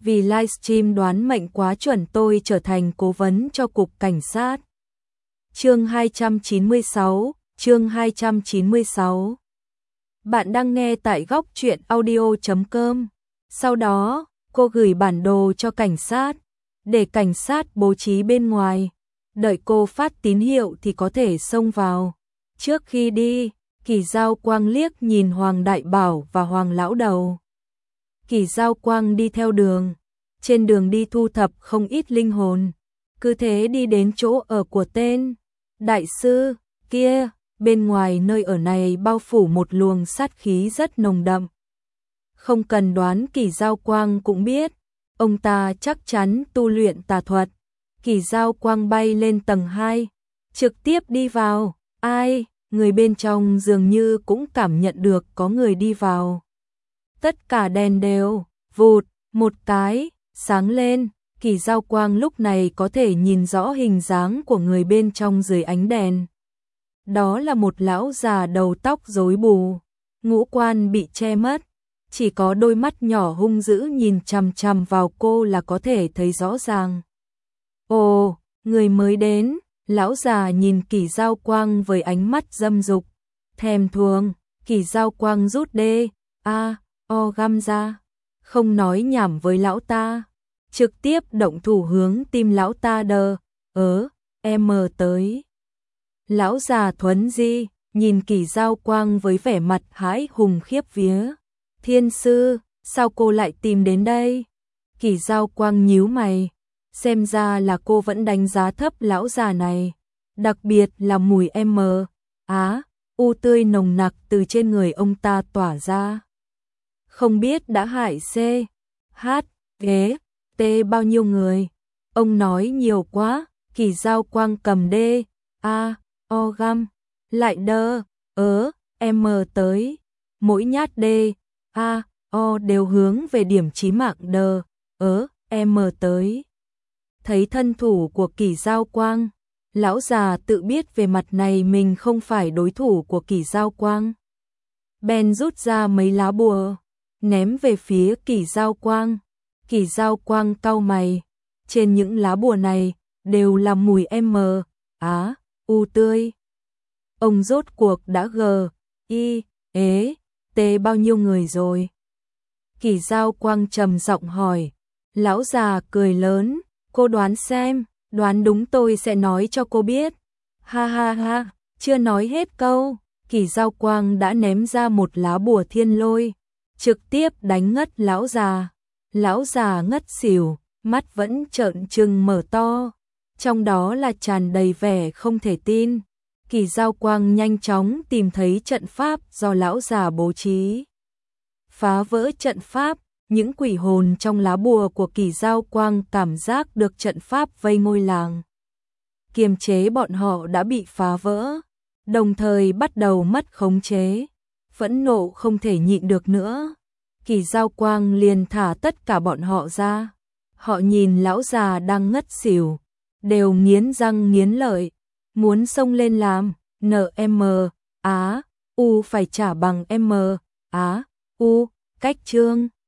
vì livestream đoán mệnh quá chuẩn tôi trở thành cố vấn cho cục cảnh sát. Chương 296. Bạn đang nghe tại góc truyện audio.com. Sau đó, cô gửi bản đồ cho cảnh sát, để cảnh sát bố trí bên ngoài. Đợi cô phát tín hiệu thì có thể xông vào. Trước khi đi, Kỳ Giao Quang liếc nhìn Hoàng Đại Bảo và Hoàng Lão Đầu. Kỳ Giao Quang đi theo đường, trên đường đi thu thập không ít linh hồn. Cứ thế đi đến chỗ ở của tên đại sư kia, bên ngoài nơi ở này bao phủ một luồng sát khí rất nồng đậm. Không cần đoán Kỳ Giao Quang cũng biết, ông ta chắc chắn tu luyện tà thuật. Kỳ Giao Quang bay lên tầng 2, trực tiếp đi vào. Ai, người bên trong dường như cũng cảm nhận được có người đi vào. Tất cả đèn đều, vụt, một cái, sáng lên. Kỳ Giao Quang lúc này có thể nhìn rõ hình dáng của người bên trong dưới ánh đèn. Đó là một lão già đầu tóc rối bù, ngũ quan bị che mất, chỉ có đôi mắt nhỏ hung dữ nhìn chằm chằm vào cô là có thể thấy rõ ràng. Ồ, người mới đến, lão già nhìn Kỳ Giao Quang với ánh mắt dâm dục, thèm thuồng. Kỳ Giao Quang rút găm ra, không nói nhảm với lão ta, trực tiếp động thủ hướng tim lão ta tới. Lão già thuấn di, nhìn Kỳ Giao Quang với vẻ mặt hãi hùng khiếp vía. Thiên sư, sao cô lại tìm đến đây? Kỳ Giao Quang nhíu mày, xem ra là cô vẫn đánh giá thấp lão già này, đặc biệt là mùi u tươi nồng nặc từ trên người ông ta tỏa ra. Không biết đã hại T bao nhiêu người. Ông nói nhiều quá. Kỳ Giao Quang cầm găm lại tới, mỗi nhát đều hướng về điểm chí mạng tới. Thấy thân thủ của Kỳ Giao Quang, lão già tự biết về mặt này mình không phải đối thủ của Kỳ Giao Quang. Bèn rút ra mấy lá bùa, ném về phía Kỳ Giao Quang. Kỳ Giao Quang cau mày, trên những lá bùa này đều là mùi u tươi. Ông rốt cuộc đã bao nhiêu người rồi? Kỳ Giao Quang trầm giọng hỏi. Lão già cười lớn, cô đoán xem, đoán đúng tôi sẽ nói cho cô biết. Ha ha ha, chưa nói hết câu, Kỳ Giao Quang đã ném ra một lá bùa thiên lôi, trực tiếp đánh ngất lão già. Lão già ngất xỉu, mắt vẫn trợn trừng mở to, trong đó là tràn đầy vẻ không thể tin. Kỳ Giao Quang nhanh chóng tìm thấy trận pháp do lão già bố trí. Phá vỡ trận pháp, những quỷ hồn trong lá bùa của Kỳ Giao Quang cảm giác được trận pháp vây ngôi làng, kiềm chế bọn họ đã bị phá vỡ, đồng thời bắt đầu mất khống chế. Phẫn nộ không thể nhịn được nữa, Kỳ Giao Quang liền thả tất cả bọn họ ra. Họ nhìn lão già đang ngất xỉu, đều nghiến răng nghiến lợi, muốn xông lên làm phải trả bằng cách chương.